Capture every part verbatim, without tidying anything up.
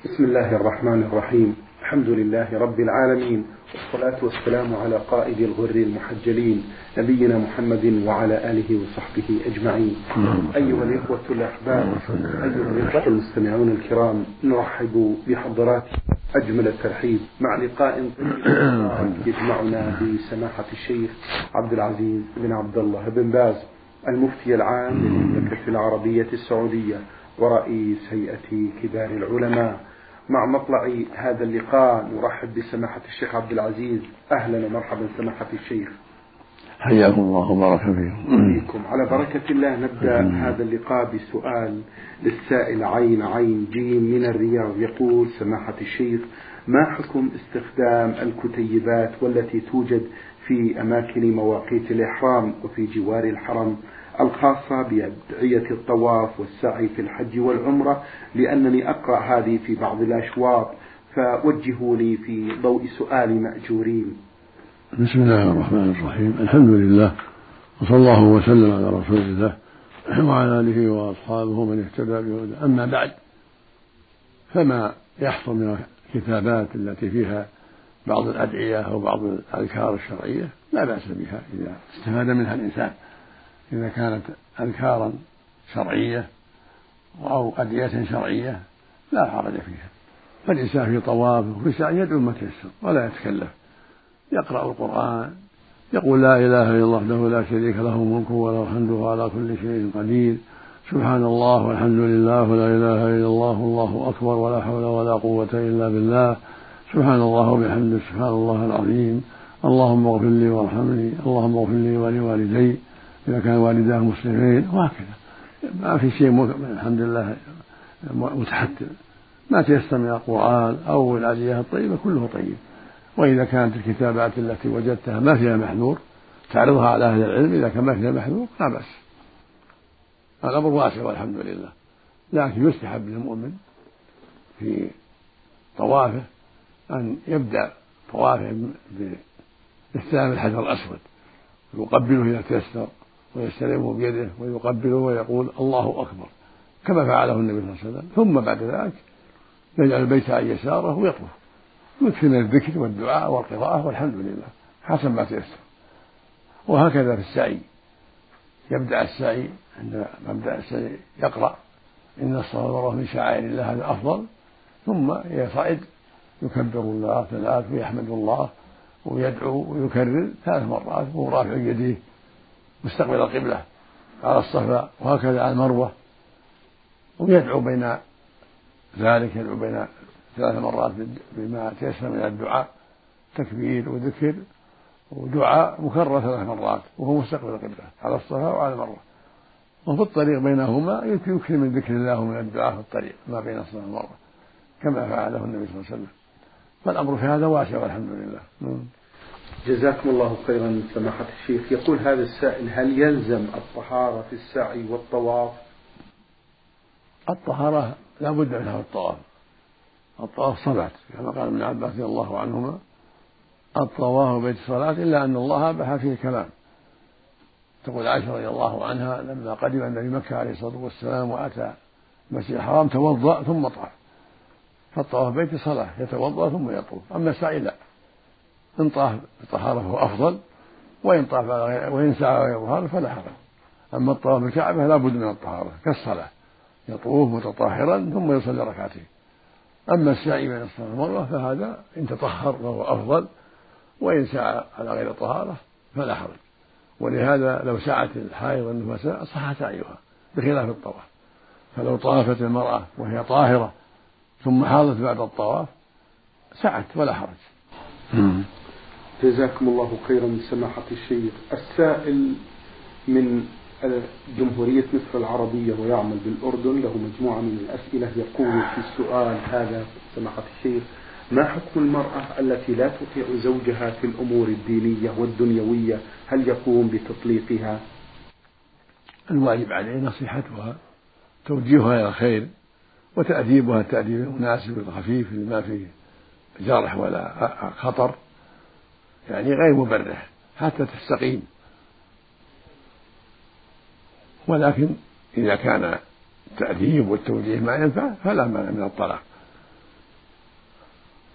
بسم الله الرحمن الرحيم. الحمد لله رب العالمين، والصلاة والسلام على قائد الغر المحجلين نبينا محمد وعلى آله وصحبه أجمعين. أيها الإخوة الأحباب، أيها الإخوة المستمعون الكرام، نرحب بحضرات أجمل الترحيب مع لقاء طيب يجمعنا بسماحة الشيخ عبد العزيز بن عبد الله بن باز، المفتي العام للمملكة العربية السعودية ورئيس هيئة كبار العلماء. مع مطلع هذا اللقاء نرحب بسماحة الشيخ عبد العزيز. أهلا ومرحبا سماحة الشيخ، حياكم الله وبارك فيكم. على بركة الله. نبدأ هذا اللقاء بسؤال للسائل عين عين جيم من الرياض. يقول سماحة الشيخ: ما حكم استخدام الكتيبات والتي توجد في أماكن مواقيت الإحرام وفي جوار الحرم الخاصة بأدعية الطواف والسعي في الحج والعمرة، لأنني أقرأ هذه في بعض الأشواط، فوجهوا لي في ضوء سؤال مأجورين. بسم الله الرحمن الرحيم. الحمد لله، وصلى الله وسلم على رسول الله وعلى آله وأصحابه من اهتدى بهداه. أما بعد، فما يحصل من الكتابات التي فيها بعض الأدعية أو بعض الأذكار الشرعية لا بأس بها إذا استفاد منها الإنسان، إذا كانت أذكارا شرعية أو أدعية شرعية لا حرج فيها. فالإنسان في طوافه وفي سعيه يدعو ما تيسر ولا يتكلف، يقرأ القرآن، يقول لا إله إلا الله وحده لا شريك له الملك وله الحمد وهو على كل شيء قدير، سبحان الله والحمد لله ولا إله إلا الله والله أكبر ولا حول ولا قوة إلا بالله، سبحان الله وبحمده سبحان الله العظيم، اللهم اغفر لي وارحمني، اللهم اغفر لي ولوالدي إذا كان والداه مسلمين، وهكذا. ما في شيء الحمد لله متحتم، ما تيسر من القرآن أو الأدعية الطيبة كله طيب. وإذا كانت الكتابات التي وجدتها ما فيها محذور تعرضها على أهل العلم، إذا كان ما فيها محذور لا بأس، الأمر واسع والحمد لله. لكن يستحب للمؤمن في طوافه أن يبدأ طوافه باستلام الحجر الأسود، يقبله إذا تيسر ويستلمه بيده ويقبله ويقول الله أكبر كما فعله النبي صلى الله عليه وسلم، ثم بعد ذلك يجعل البيت عن يساره ويطوف، يكثر من الذكر والدعاء والقراءة والحمد لله حسب ما تيسر. وهكذا في السعي، يبدأ السعي عند مبدأ السعي يقرأ إن الصفا والمروة من شعائر الله، هذا أفضل، ثم يصعد يكبر الله ثلاث ويحمد الله ويدعو ويكرر ثلاث مرات وهو رافع يديه مستقبل القبلة على الصفا، وهكذا على المروة، ويدعو بين ذلك، يدعو بين ثلاث مرات بما تيسر من الدعاء، تكبير وذكر ودعاء مكرر ثلاث مرات وهو مستقبل القبلة على الصفا وعلى المروة. وفي الطريق بينهما يكثر من ذكر الله ومن الدعاء في الطريق ما بين الصفا والمروة كما فعله النبي صلى الله عليه وسلم. فالأمر في هذا واسع والحمد لله. جزاكم الله خيرا سماحة الشيخ. يقول هذا السائل: هل يلزم الطهارة في السعي والطواف؟ الطهارة لا بد منها في الطواف، الطواف صلاة كما قال ابن عباس رضي الله عنهما: الطواف بيت الصلاة إلا أن الله أباح فيه كلام. تقول عائشة رضي الله عنها: لما قدم النبي مكة عليه الصلاة والسلام وأتى المسجد الحرام توضأ ثم طاف، فالطواف بيت صلاة يتوضأ ثم يطوف. أما السعي لا، إن طاف بطهارة فهو أفضل، وإن طاف وإن سعى غير طهارة فلا حرج. أما الطواف بالكعبة لا بد من الطهارة كالصلاة، يطوف متطهرا ثم يصلي ركعتين. أما السعي بين الصفا والمروة فهذا إن تطهر فهو أفضل، وإن سعى على غير طهارة فلا حرج. ولهذا لو سعت الحائض والنفساء صح سعيها بخلاف الطواف، فلو طافت المرأة وهي طاهرة ثم حاضت بعد الطواف سعت ولا حرج. جزاكم الله خيرا سماحة الشيخ. السائل من جمهورية مصر العربية ويعمل بالأردن، له مجموعة من الأسئلة. يقول في السؤال هذا سماحة الشيخ: ما حكم المرأة التي لا تطيع زوجها في الأمور الدينية والدنيوية؟ هل يقوم بتطليقها؟ الواجب عليه نصيحتها، توجيهها إلى الخير، وتأديبها التأديب المناسب الخفيف اللي ما فيه جرح ولا خطر، يعني غير مبرح حتى تستقيم. ولكن إذا كان التأديب والتوجيه ما ينفع فلا مانع من الطلاق،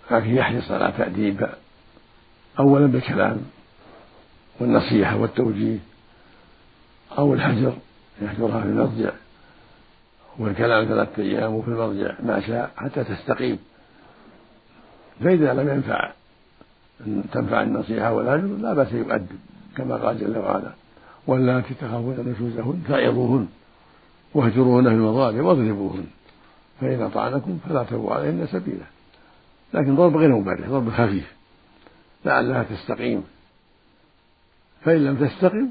لكن يحرص على تأديب أولا بالكلام والنصيحة والتوجيه، أو الحجر يحجرها في المضجع والكلام ثلاثة أيام وفي المضجع ما شاء حتى تستقيم. فإذا لم ينفع أن تنفع النصيحة والهجر لا بأس يؤدب كما قال جل وعلا: واللاتي تخافون نشوزهن فعظوهن واهجروهن في المضاجع واضربوهن فإن أطعنكم فلا تبغوا عليهن سبيلا. لكن ضرب غير مبرح، ضرب خفيف لعلها تستقيم، فإن لم تستقم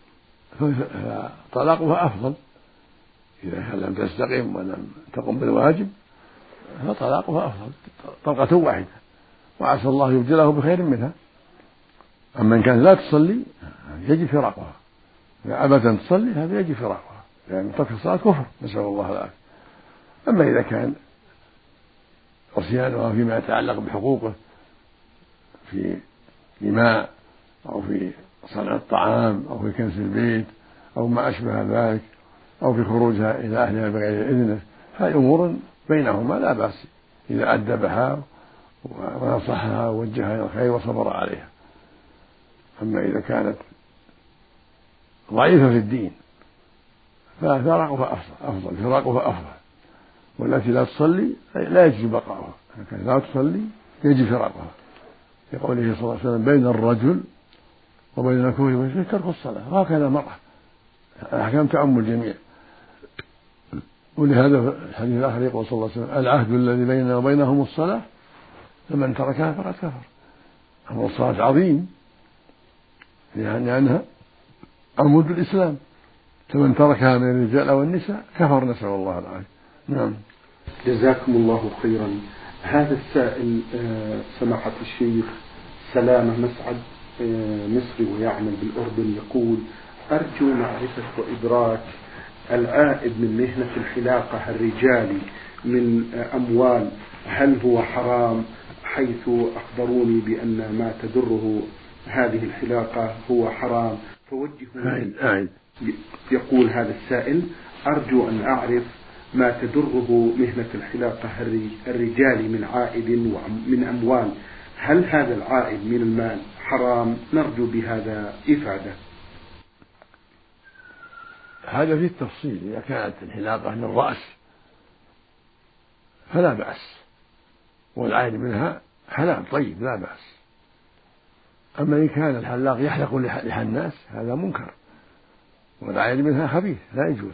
فطلاقها أفضل. إذا لم تستقم ولم تقم بالواجب فطلاقها أفضل، طلقة واحدة وعسى الله يبدله بخير منها. أما إن كان لا تصلي يجب فراقها، إذا أبدا تصلي هذا يجب فراقها، لأن يعني ترك الصلاة كفر، نسأل الله العافية. أما إذا كان عصيانها فيما يتعلق بحقوقه في إيماء أو في صنع الطعام أو في كنس البيت أو ما أشبه ذلك أو في خروجها إلى أهلها بغير إذنه، هذه أمور بينهما لا بأس إذا أدبها ونصحها ووجهها إلى الخير وصبر عليها. أما إذا كانت ضعيفة في الدين ففراقها أفضل فراقها أفضل والتي لا تصلي لا يجوز بقاؤها، لكن لا تصلي يجب فراقها، لقوله صلى الله عليه وسلم: بين الرجل وبين الكفر والشرك ترك الصلاة. وهكذا المرأة، الأحكام تعم الجميع. ولهذا في الحديث الآخر يقول صلى الله عليه وسلم: العهد الذي بيننا وبينهم الصلاة فمن تركها فقد كفر. أمر الصلاة عظيم يعني عنها عمود الإسلام، فمن تركها من الرجال أو النساء كفر، نسأل الله العافية. نعم. جزاكم الله خيرا. هذا السائل سماحة الشيخ سلامة مسعد مصري ويعمل بالأردن يقول: أرجو معرفة وإدراك العائد من مهنة الحلاقة الرجالي من أموال، هل هو حرام؟ حيث أخبروني بأن ما تدره هذه الحلاقة هو حرام، فوجهوا. يقول هذا السائل: أرجو أن أعرف ما تدره مهنة الحلاقة الرجالي من عائد ومن أموال، هل هذا العائد من المال حرام؟ نرجو بهذا إفادة. هذا في التفصيل. إذا كانت الحلاقة للرأس فلا بأس، والعائد منها حلال طيب لا بأس. أما إن كان الحلاق يحلق لحى الناس هذا منكر، والعائد منها خبيث لا يجوز.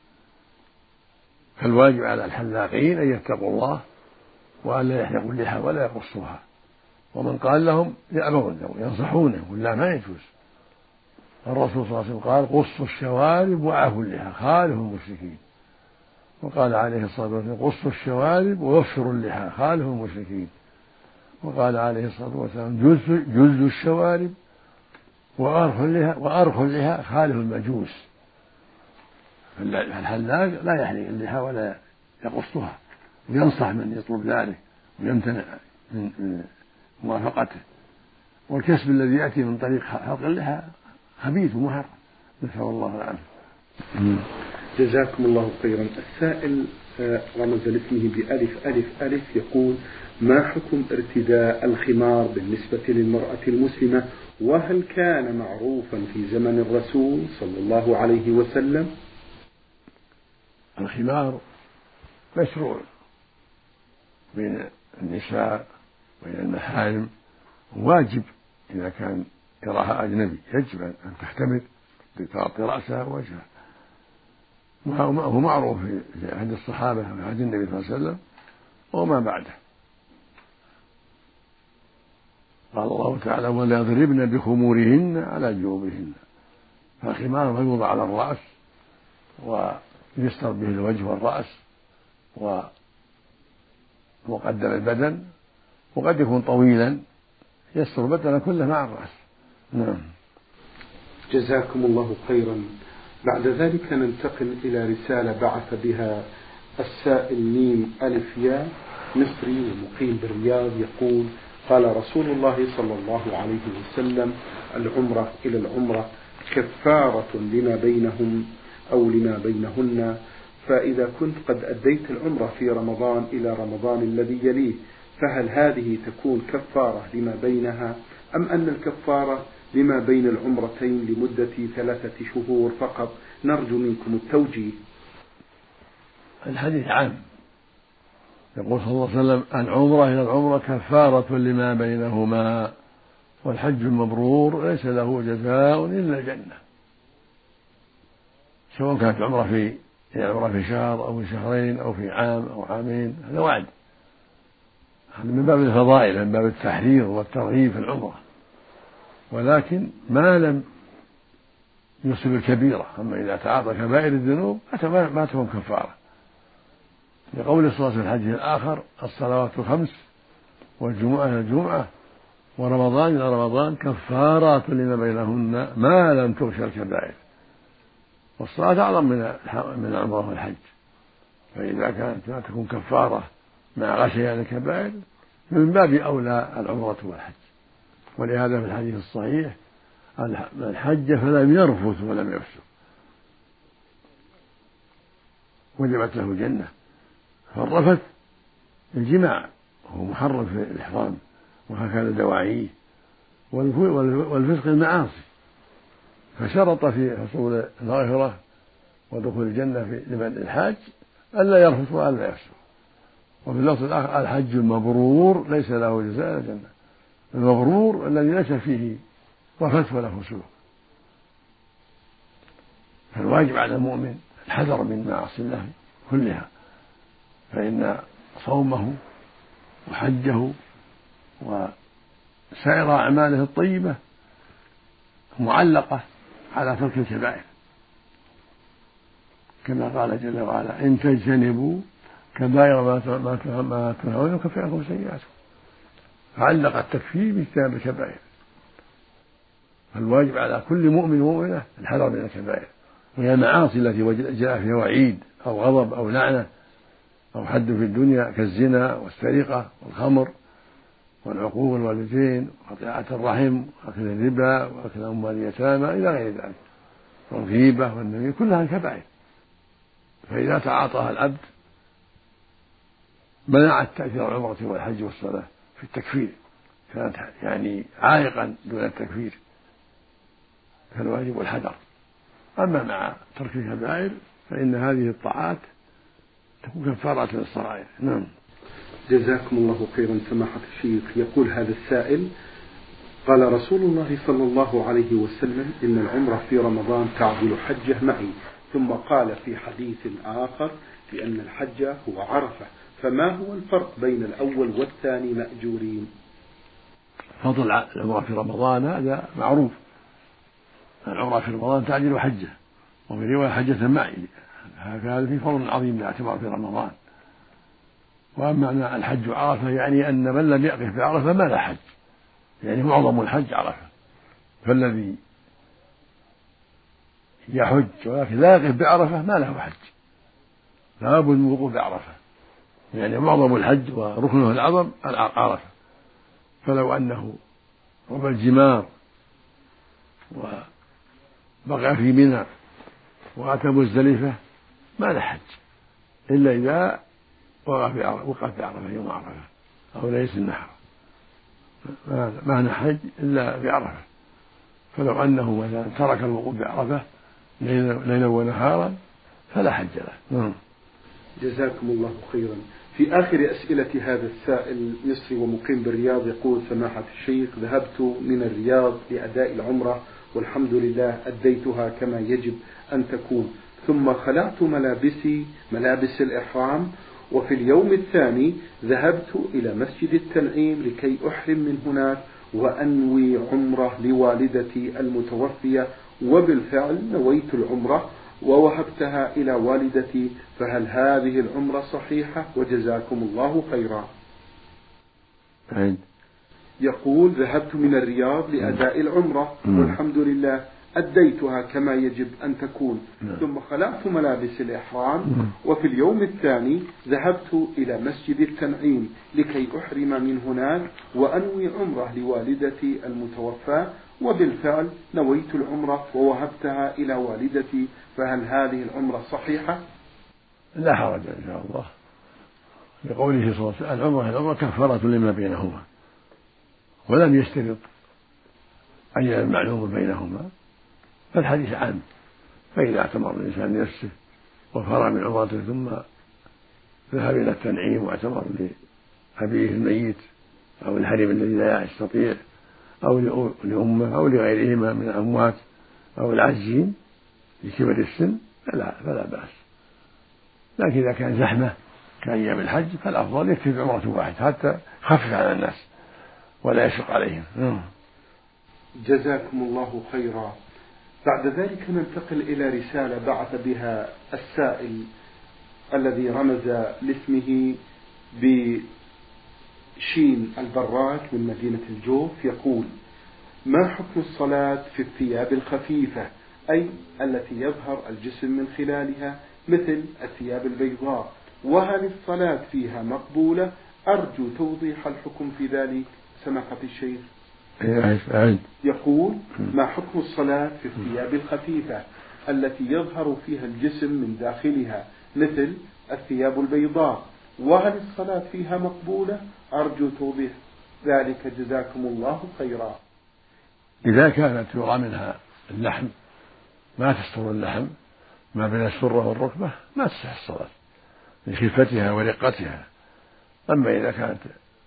فالواجب على الحلاقين أن يتقوا الله وأن لا يحلقوا اللحى ولا يقصوها، ومن قال لهم يأبون وينصحونه ولا ما يجوز. الرسول صلى الله عليه وسلم قال: قصوا الشوارب وعفوا اللحى خالفوا المشركين. وقال عليه الصلاة والسلام: قصوا الشوارب ووفروا اللحى خالفوا المشركين. وقال عليه الصلاة والسلام: جزوا الشوارب وأرخوا اللحى وأرخوا اللحى خالفوا المجوس. فالحلاق لا يحلق اللحى ولا يقصها، وينصح من يطلب ذلك ويمتنع من موافقته. والكسب الذي يأتي من طريق حلق اللحى خبيث ومحرم، نسأل الله العافية. جزاكم الله خيرا. السائل رمز لاسمه بألف ألف ألف يقول: ما حكم ارتداء الخمار بالنسبة للمرأة المسلمة، وهل كان معروفا في زمن الرسول صلى الله عليه وسلم؟ الخمار مشروع بين النساء وبين المحارم، واجب إذا كان يراها أجنبي يجب أن تحتمل بتغطي رأسها ووجهها، وهو معروف في عهد الصحابة وفي عهد النبي صلى الله عليه وسلم وما بعده. قال الله تعالى: وليضربن بخمورهن على جيوبهن. فالخمار يوضع على الرأس ويستر به الوجه والرأس ومقدم البدن، وقد يكون طويلا يستر البدن كله مع الرأس. نعم. جزاكم الله خيرا. بعد ذلك ننتقل إلى رسالة بعث بها السائل ميم ألف يا مصري ومقيم بالرياض يقول: قال رسول الله صلى الله عليه وسلم: العمرة إلى العمرة كفارة لما بينهم أو لما بينهن، فإذا كنت قد أديت العمرة في رمضان إلى رمضان الذي يليه فهل هذه تكون كفارة لما بينها أم أن الكفارة لما بين العمرتين لمدة ثلاثة شهور فقط؟ نرجو منكم التوجيه. الحديث عام، يقول صلى الله عليه وسلم: العمرة إلى العمرة كفارة لما بينهما، والحج المبرور ليس له جزاء إلا الجنة. سواء كانت عمرة في عمرة في شهر أو في شهرين أو في عام أو عامين، هذا وعد، هذا من باب الفضائل، من باب التحريض والترغيب في العمرة، ولكن ما لم يصب الكبيرة. أما إذا تعاطى كبائر الذنوب ما تكون كفارة، لقول الصلاة في الحديث الآخر: الصلوات الخمس والجمعة إلى الجمعة ورمضان إلى رمضان كفارات لما بينهن ما لم تغش الكبائر. والصلاة أعظم من العمرة والحج، فإذا كانت لا تكون كفارة مع غشيان الكبائر من باب أولى العمرة والحج. ولهذا في الحديث الصحيح: من حج فلم يرفث ولم يفسق وجبت له الجنة. فالرفث الجماع وهو محرم في الإحرام وهكذا دواعيه، والفسق المعاصي، فشرط في حصول المغفرة ودخول الجنة في لمن الحاج ألا يرفث وألا يفسق. وفي اللفظ الآخر: الحج المبرور ليس له جزاء إلا الجنة. المبرور الذي ليس فيه رفث ولا فسوق. فالواجب على المؤمن الحذر من معاصي الله كلها، فإن صومه وحجه وسائر أعماله الطيبة معلقة على ترك الكبائر، كما قال جل وعلا: إن تجتنبوا كبائر ما تنهون يكفر عنكم سيئاتكم. فعلق التكفير باجتناب الكبائر. فالواجب على كل مؤمن ومؤمنة الحذر من الكبائر، وهي المعاصي التي جاء فيها وعيد أو غضب أو لعنة أو حد في الدنيا، كالزنا والسرقة والخمر والعقوق الوالدين وقطيعة الرحم وأكل الربا وأكل أموال اليتامى إلى غير ذلك، والغيبة والنميمة، كلها كبائر. فإذا تعاطاها العبد منعت تأثير العمرة والحج والصلاة في التكفير، كانت يعني عائقا دون التكفير، فالواجب الحذر. أما مع ترك الكبائر فإن هذه الطاعات تكون كفارة للصغائر. نعم. جزاكم الله خيرا سماحة الشيخ. يقول هذا السائل: قال رسول الله صلى الله عليه وسلم: إن العمرة في رمضان تعدل حجة معي، ثم قال في حديث آخر بأن الحج هو عرفة، فما هو الفرق بين الأول والثاني مأجورين؟ فضل العمرة في رمضان هذا معروف، العمرة في رمضان تعدل حجة، وفي رواية حجة معي، هذا في فضل عظيم لاعتبار في رمضان. وأما الحج عرفة يعني أن من لم يقف بعرفة ما له حج، يعني معظم الحج عرفة، فالذي يحج ولكن لا يقف بعرفة ما له حج، لا بد من الوقوف بعرفة، يعني معظم الحج وركنه الأعظم عرفة. فلو أنه رمى الجمار وبقى في منى وأتى مزدلفة ما له حج إلا إذا وقف بعرفة يوم عرفة أو ليلة النحر، ما له حج إلا بعرفة. فلو أنه مثلا ترك الوقوف بعرفة ليلا ونهارا فلا حج له. جزاكم الله خيرا. في آخر أسئلة هذا السائل مصري ومقيم بالرياض، يقول: سماحة الشيخ، ذهبت من الرياض لأداء العمرة والحمد لله أديتها كما يجب أن تكون، ثم خلعت ملابسي ملابس الإحرام، وفي اليوم الثاني ذهبت إلى مسجد التنعيم لكي أحرم من هناك وأنوي عمرة لوالدتي المتوفية، وبالفعل نويت العمرة ووهبتها إلى والدتي، فهل هذه العمرة صحيحة؟ وجزاكم الله خيرا. يقول: ذهبت من الرياض لأداء العمرة والحمد لله أديتها كما يجب أن تكون، ثم خلعت ملابس الإحرام، وفي اليوم الثاني ذهبت إلى مسجد التنعيم لكي أحرم من هناك وأنوي عمرة لوالدتي المتوفاة، وبالفعل نويت العمرة ووهبتها إلى والدتي، فهل هذه العمرة صحيحة؟ لا حرج إن شاء الله، بقوله صلى الله عليه وسلم العمرة العمرة كفارة لما بينهما، ولم يشترط أي المعلوم بينهما، فالحديث عام. فإذا اعتمر الإنسان لنفسه وفرغ من عمرته ثم ذهب إلى التنعيم واعتمر لأبيه الميت أو الحريم الذي لا يستطيع أو لأمه أو لغيرهما من الأموات أو العاجزين لكبر السن فلا, فلا بأس. لكن إذا كان زحمة كأيام الحج فالأفضل يكتفي بعمرة واحدة حتى يخفف على الناس ولا يشق عليهم. جزاكم الله خيرا. بعد ذلك ننتقل إلى رسالة بعث بها السائل الذي رمز لاسمه بشين البراك من مدينة الجوف، يقول: ما حكم الصلاة في الثياب الخفيفة، أي التي يظهر الجسم من خلالها مثل الثياب البيضاء، وهل الصلاة فيها مقبولة؟ أرجو توضيح الحكم في ذلك سماحة الشيخ. يقول: ما حكم الصلاة في الثياب الخفيفة التي يظهر فيها الجسم من داخلها مثل الثياب البيضاء، وهل الصلاة فيها مقبولة؟ أرجو توضيح ذلك جزاكم الله خيرا. إذا كانت يرى منها اللحم ما تستر اللحم ما بين السرة والركبة ما تصح الصلاة لخفتها ورقتها. أما إذا كانت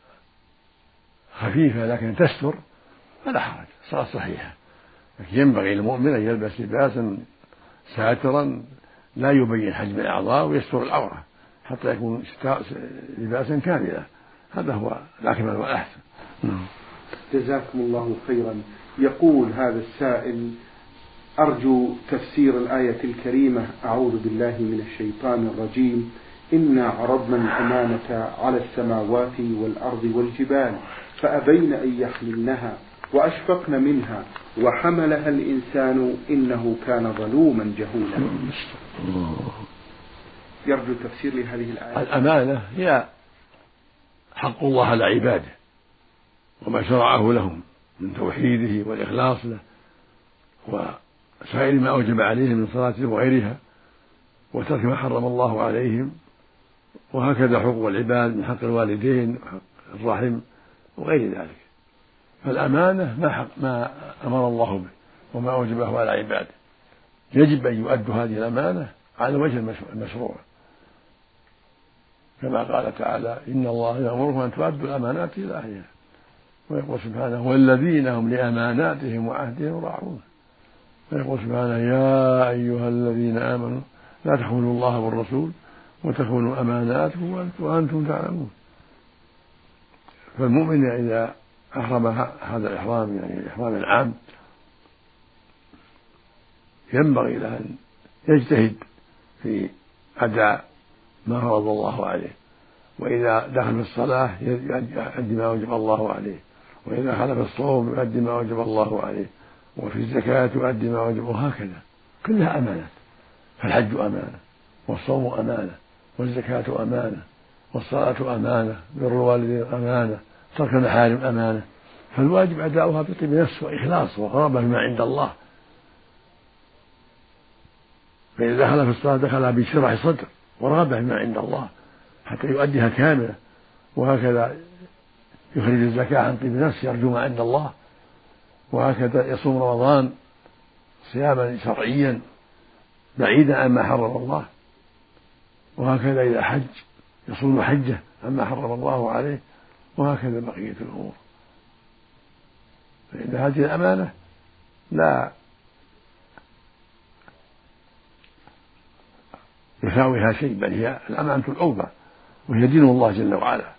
خفيفة لكن تستر فلا حرج، صلاة صحيحة. لكن ينبغي للمؤمن أن يلبس لباسا ساترا لا يبين حجم الأعضاء ويستر العورة حتى يكون لباسا كاملا، هذا هو الأكمل والأحسن. جزاكم الله خيرا. يقول هذا السائل: أرجو تفسير الآية الكريمة: أعوذ بالله من الشيطان الرجيم، إنا عرضنا الأمانة على السماوات والأرض والجبال فأبين أن يحملنها وأشفقن منها وحملها الإنسان إنه كان ظلوما جهولا. يرجو تفسير لهذه الآية. الأمانة هي حق الله على عباده وما شرعه لهم من توحيده والإخلاص له وسائر ما أوجب عليهم من صلاة وغيرها وترك ما حرم الله عليهم، وهكذا حقوق العباد من حق الوالدين وحق الرحم وغير ذلك. فالأمانة ما, حق ما أمر الله به وما أوجبه على عباده، يجب أن يؤدوا هذه الأمانة على الوجه المشروع، كما قال تعالى: إن الله يأمركم أن تؤدوا الأمانات إلى أهلها. ويقول سبحانه: والذين هم لأماناتهم وعهدهم راعون. ويقول سبحانه: يا أيها الذين آمنوا لا تخونوا الله والرسول وتخونوا أماناتكم وأنتم تعلمون. فالمؤمن إذا أحرم هذا الإحرام يعني الإحرام العام ينبغي له أن يجتهد في أداء ما فرض الله عليه، وإذا دخل في الصلاة يؤدي ما وجب الله عليه، وإذا خلف في الصوم يؤدي ما وجب الله عليه، وفي الزكاة يؤدي ما وجب، وهكذا كلها أمانات. فالحج أمانة، والصوم أمانة، والزكاة أمانة، والصلاة أمانة، بر الوالدين أمانة، ترك المحارم أمانة. فالواجب أداؤها بطيب نفس وإخلاص وقرابة بما عند الله. فإذا دخل في الصلاة دخلها بشرح صدر ورغبة بما عند الله حتى يؤديها كاملة، وهكذا يخرج الزكاة عن طيب نفس يرجو ما عند الله، وهكذا يصوم رمضان صياما شرعيا بعيدا عما حرم الله، وهكذا إذا حج يصوم حجه عما حرم الله عليه، وهكذا بقية الأمور. فإن هذه الأمانة لا يساويها شيء، بل هي الأمانة العظمى وهي دين الله جل وعلا،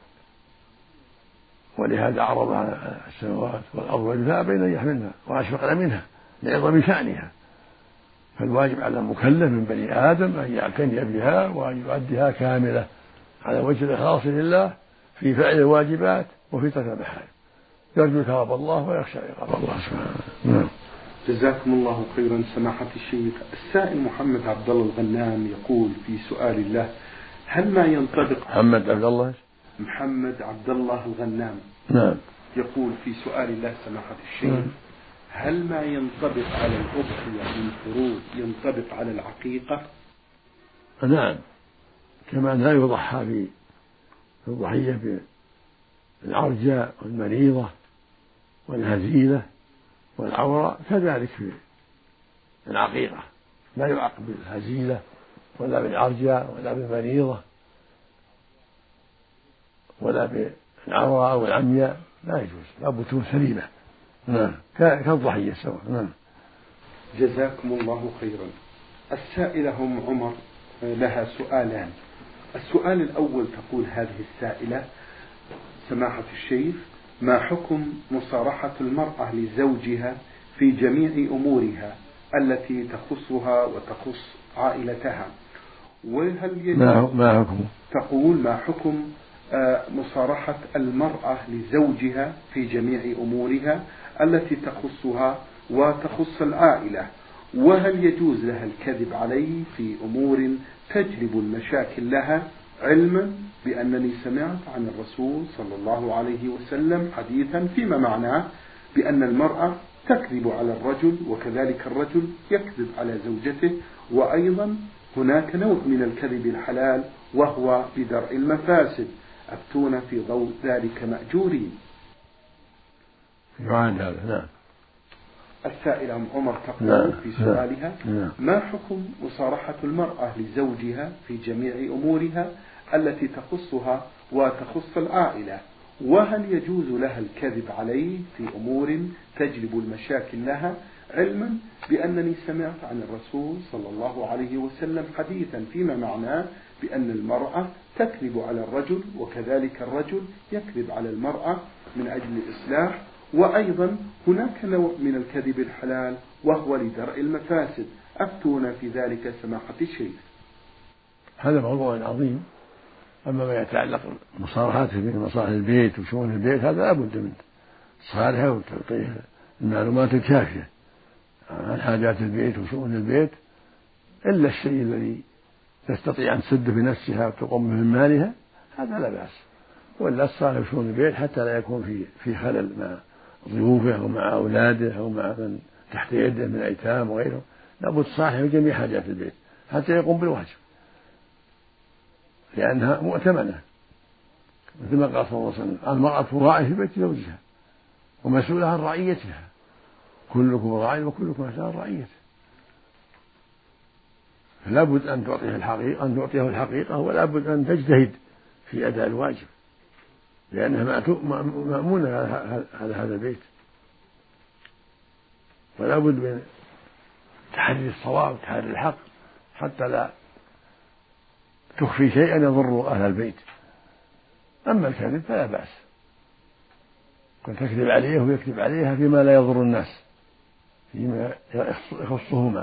ولهذا عرضها السماوات والأرض والجبال بين أن يحملنها وأشفقن منها لعظم شأنها. فالواجب على المكلف من بني آدم أن يعتني بها وأن يؤديها كاملة على وجه الإخلاص لله في فعل الواجبات وفي ترك المحارم، يرجو ثواب الله ويخشى عقاب الله سبحانه. جزاكم الله خيرا سماحة الشيخ. السائل محمد عبد الله الغنام يقول في سؤال الله: هل ما ينطبق محمد عبد الله محمد عبد الله الغنام نعم يقول في سؤال الله سماحة الشيخ: نعم. هل ما ينطبق على الأضحية من فروض ينطبق على العقيقة؟ نعم، كما لا يضحى في في الضحية بالعرجاء والمريضة والهزيلة والعورة، كذلك في العقيقة لا يعاقب بالهزيلة ولا بالعرجاء ولا بالمريضة ولا بالعورة أو العمياء، لا يجوز، لابد تكون سليمة. نعم كالضحية سواء. نعم. جزاكم الله خيرا. السائلة أم عمر لها سؤالان. السؤال الأول تقول هذه السائلة: سماحة الشيخ، ما حكم مصارحة المرأة لزوجها في جميع أمورها التي تخصها وتخص عائلتها؟ وهل يجوز ما حكم تقول ما حكم مصارحة المرأة لزوجها في جميع أمورها التي تخصها وتخص العائلة، وهل يجوز لها الكذب عليه في أمور تجلب المشاكل لها، علما بأنني سمعت عن الرسول صلى الله عليه وسلم حديثا فيما معناه بأن المرأة تكذب على الرجل وكذلك الرجل يكذب على زوجته، وأيضا هناك نوع من الكذب الحلال وهو بدرء المفاسد، أفتون في ضوء ذلك مأجورين. هذا نعم. السائلة أم عمر تقول نعم. في سؤالها: نعم. ما حكم مصارحة المرأة لزوجها في جميع أمورها التي تخصها وتخص العائلة، وهل يجوز لها الكذب عليه في أمور تجلب المشاكل لها، علما بأنني سمعت عن الرسول صلى الله عليه وسلم حديثا فيما معناه بأن المرأة تكذب على الرجل وكذلك الرجل يكذب على المرأة من أجل الإصلاح، وأيضا هناك نوع من الكذب الحلال وهو لدرء المفاسد، أفتونا في ذلك سماحة الشيخ. هذا موضوع عظيم. أما ما يتعلق بمصالحاته في مصالح البيت وشؤون البيت هذا لا بد من صالحه وتعطيه المعلومات الكافية عن حاجات البيت وشؤون البيت، إلا الشيء الذي تستطيع أن تسد بنفسها وتقوم من مالها هذا لا بأس، ولا الصالح في شؤون البيت حتى لا يكون في في خلل مع ضيوفه أو مع أولاده أو مع من تحت يده من أيتام وغيره، لابد صالح في جميع حاجات البيت حتى يقوم بالواجب، لأنها مؤتمنة مثل ما قال صلى الله عليه وسلم: المرأة راعية في بيت زوجها ومسؤولة عن رعيتها، كلكم راع وكلكم مسؤول عن رعيته. فلا بد أن تعطيه الحقيقة أن تعطيه الحقيقة ولا بد أن تجتهد في أداء الواجب، لأنها مأمونة على هذا البيت، ولا بد من تحري الصواب وتحري الحق حتى لا تخفي شيئا يضر أهل البيت. أما الكذب فلا بأس، قد تكذب عليه ويكذب عليها فيما لا يضر الناس فيما يخصهما،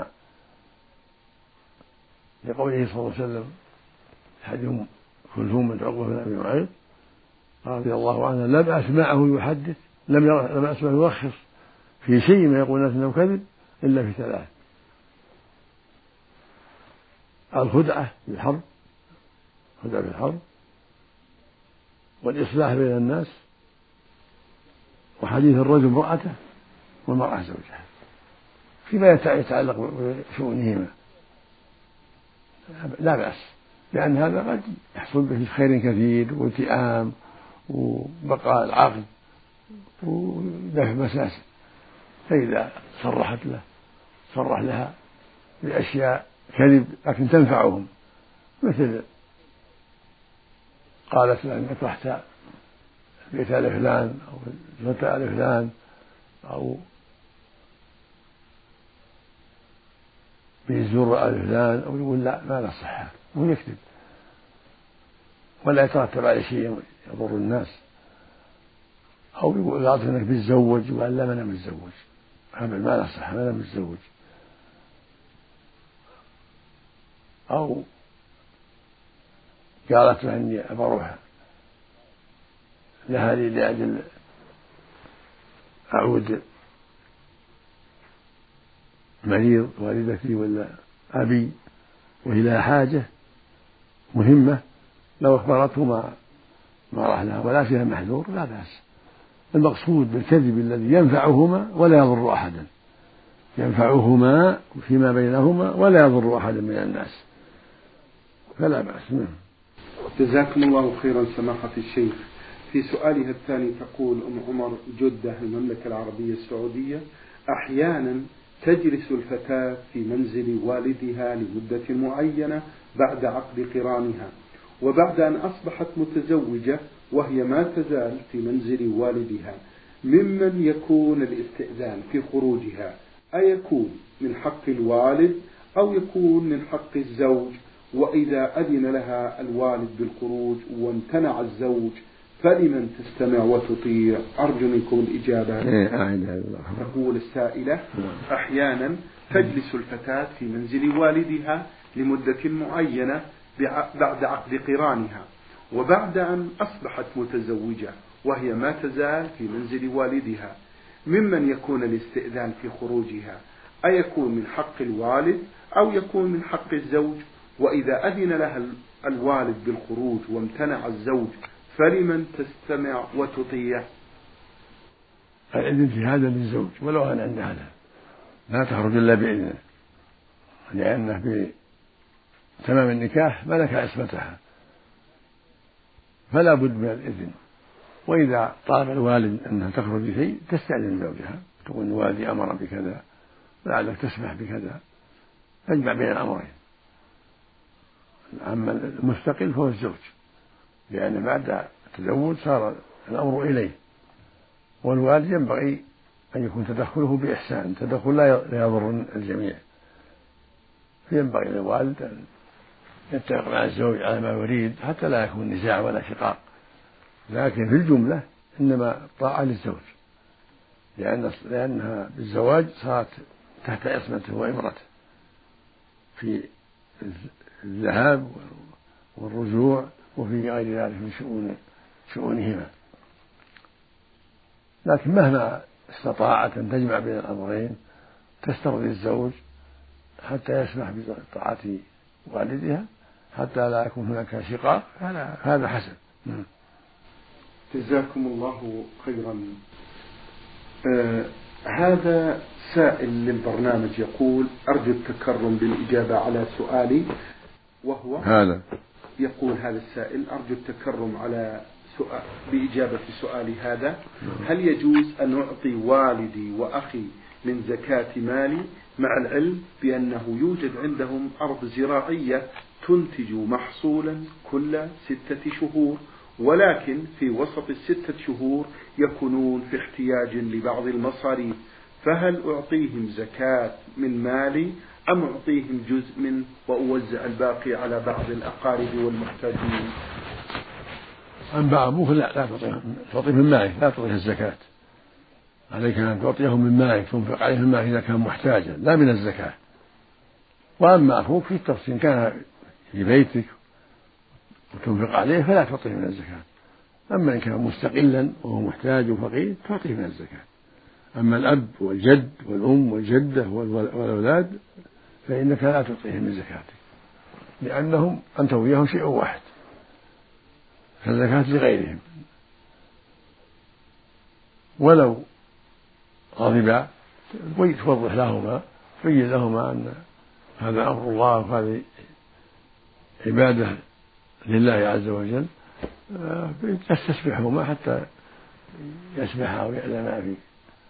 لقوله صلى الله عليه وسلم حديث كلثوم بنت عقبة بن أبي معيط رضي الله عنه: لم أسمعه يحدث لم لم أسمعه يرخص في شيء ما يقول الناس إنه كذب إلا في ثلاث: الخدعة في الحرب، خدعة في الحرب، والإصلاح بين الناس، وحديث الرجل امرأته والمرأة زوجها فيما يتعلق بشؤونهما لا بأس، لأن هذا قد يحصل به خير كثير والتئام وبقاء العقد ودفع مساسل. فإذا صرحت له صرح لها بأشياء كذب لكن تنفعهم، مثل قالت له إنك رحت بيت آل فلان أو زرت آل فلان أو بيزور آل فلان، أو يقول لا ما له صحة وهو يكذب ولا يترتب عليه شيء يضر الناس، أو يقول قالت إنك بتزوج وقال لا ما أنا متزوج، هذا ما له صحة ما أنا متزوج، أو قالت له إني أبى أروح لهذه لأجل أعود مريض والدتي ولا أبي وهي لها حاجة مهمة، لو أخبرته ما ما راح لها ولا فيها محذور لا بأس. المقصود بالكذب الذي ينفعهما ولا يضر أحدا، ينفعهما فيما بينهما ولا يضر أحدا من الناس فلا بأس منه. جزاكم الله خيرا سماحة الشيخ. في سؤالها الثاني تقول أم عمر جدة المملكة العربية السعودية: أحيانا تجلس الفتاة في منزل والدها لمدة معينة بعد عقد قرانها، وبعد أن أصبحت متزوجة وهي ما تزال في منزل والدها، ممن يكون الاستئذان في خروجها أيكون من حق الوالد أو يكون من حق الزوج؟ وإذا أذن لها الوالد بالخروج وامتنع الزوج فلمن تستمع وتطيع؟ أرجو منكم الإجابة. تقول السائلة: أحيانا تجلس الفتاة في منزل والدها لمدة معينة بعد عقد قرانها، وبعد أن أصبحت متزوجة وهي ما تزال في منزل والدها، ممن يكون الاستئذان في خروجها أيكون من حق الوالد أو يكون من حق الزوج؟ وإذا أذن لها الوالد بالخروج وامتنع الزوج فلمن تستمع وتطيع؟ الإذن في هذا للزوج ولو أن عند هذا، لا تخرج إلا بإذنه، لأنه في تمام النكاح ملك عصمتها فلا بد من الإذن. وإذا طلب الوالد أنها تخرج بشيء تستأذن زوجها، تقول والدي أمر بكذا لعلك تسمح بكذا، تجمع بين الأمرين. أما المستقل فهو الزوج، لأن بعد التزوج صار الأمر إليه، والوالد ينبغي أن يكون تدخله بإحسان، تدخل لا يضر الجميع، فينبغي للوالد أن يتفق مع الزوج على ما يريد حتى لا يكون نزاع ولا شقاق. لكن في الجملة إنما الطاعة للزوج، لأن لأنها بالزواج صارت تحت عصمته وإمرته في الذهاب والرجوع وفي غير ذلك من شؤون شؤونهما. لكن مهما استطاعت أن تجمع بين الأمرين تسترضي الزوج حتى يسمح بطاعة والدها حتى لا يكون هناك شقاق، هذا حسن. جزاكم الله خيرا. آه هذا سائل للبرنامج يقول: أرجو التكرم بالإجابة على سؤالي، وهو هذا يقول هذا السائل: أرجو التكرم على سؤال بإجابة سؤالي هذا. هل يجوز أن أعطي والدي وأخي من زكاة مالي مع العلم بأنه يوجد عندهم أرض زراعية تنتج محصولا كل ستة شهور، ولكن في وسط الستة شهور يكونون في احتياج لبعض المصاريف، فهل أعطيهم زكاة من مالي أم أعطيهم جزء منه وأوزع الباقي على بعض الأقارب والمحتاجين؟ أما أبوك لا لا تعطيه من مالك، لا تعطيه الزكاة، عليك أن تعطيهم من مالك، تنفق عليه من مالك إذا كان محتاجا لا من الزكاة. وأما أخوك في التفصيل كان في بيتك وتنفق عليه فلا تعطيه من الزكاة. أما إن كان مستقلا وهو محتاج وفقير تعطيه من الزكاة. أما الأب والجد والأم والجدة والأولاد فإنك لا تعطيهم من زكاتك، لأنهم أنت وياهم شيء واحد، فالزكاة لغيرهم. ولو غضبا توضح لهما تبين لهما أن هذا أمر الله وهذه عبادة لله عز وجل، تستسمحهما حتى يسمحا ويعلما في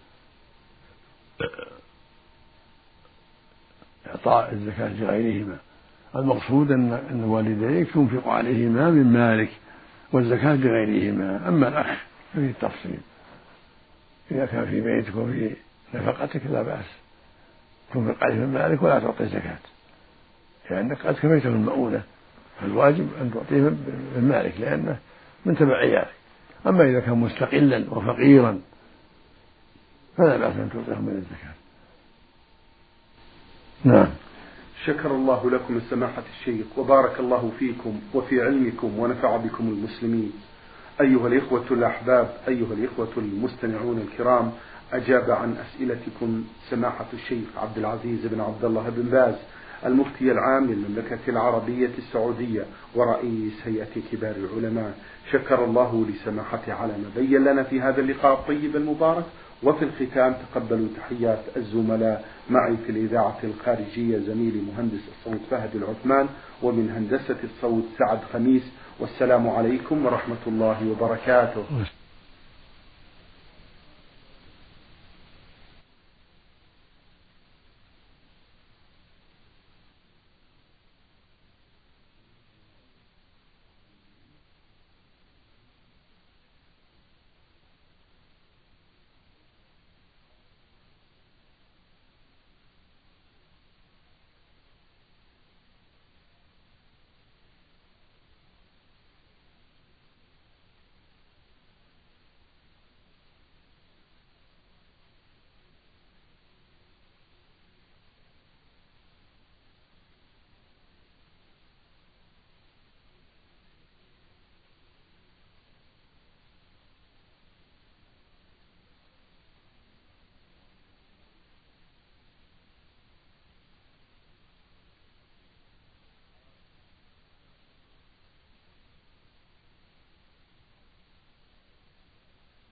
إعطاء الزكاة لغيرهما. المقصود أن والديك تنفق عليهما من مالك والزكاة لغيرهما. أما الأخ ففي التفصيل، إذا كان في بيتك وفي نفقتك لا بأس تنفق عليه من مالك ولا تعطي زكاة، لأنك قد كفيته المؤونة، فالواجب أن تعطيه من مالك لأنه من تبعياتك. أما إذا كان مستقلا وفقيرا فلا بأس أن تعطيه من الزكاة. نعم. شكر الله لكم سماحة الشيخ وبارك الله فيكم وفي علمكم ونفع بكم المسلمين. أيها الإخوة الأحباب، أيها الإخوة المستمعون الكرام، أجاب عن أسئلتكم سماحة الشيخ عبد العزيز بن عبد الله بن باز المفتي العام للمملكة العربية السعودية ورئيس هيئة كبار العلماء. شكر الله لسماحته على ما بين لنا في هذا اللقاء الطيب المبارك. وفي الختام تقبلوا تحيات الزملاء معي في الإذاعة الخارجية زميلي مهندس الصوت فهد العثمان، ومن هندسة الصوت سعد خميس، والسلام عليكم ورحمة الله وبركاته.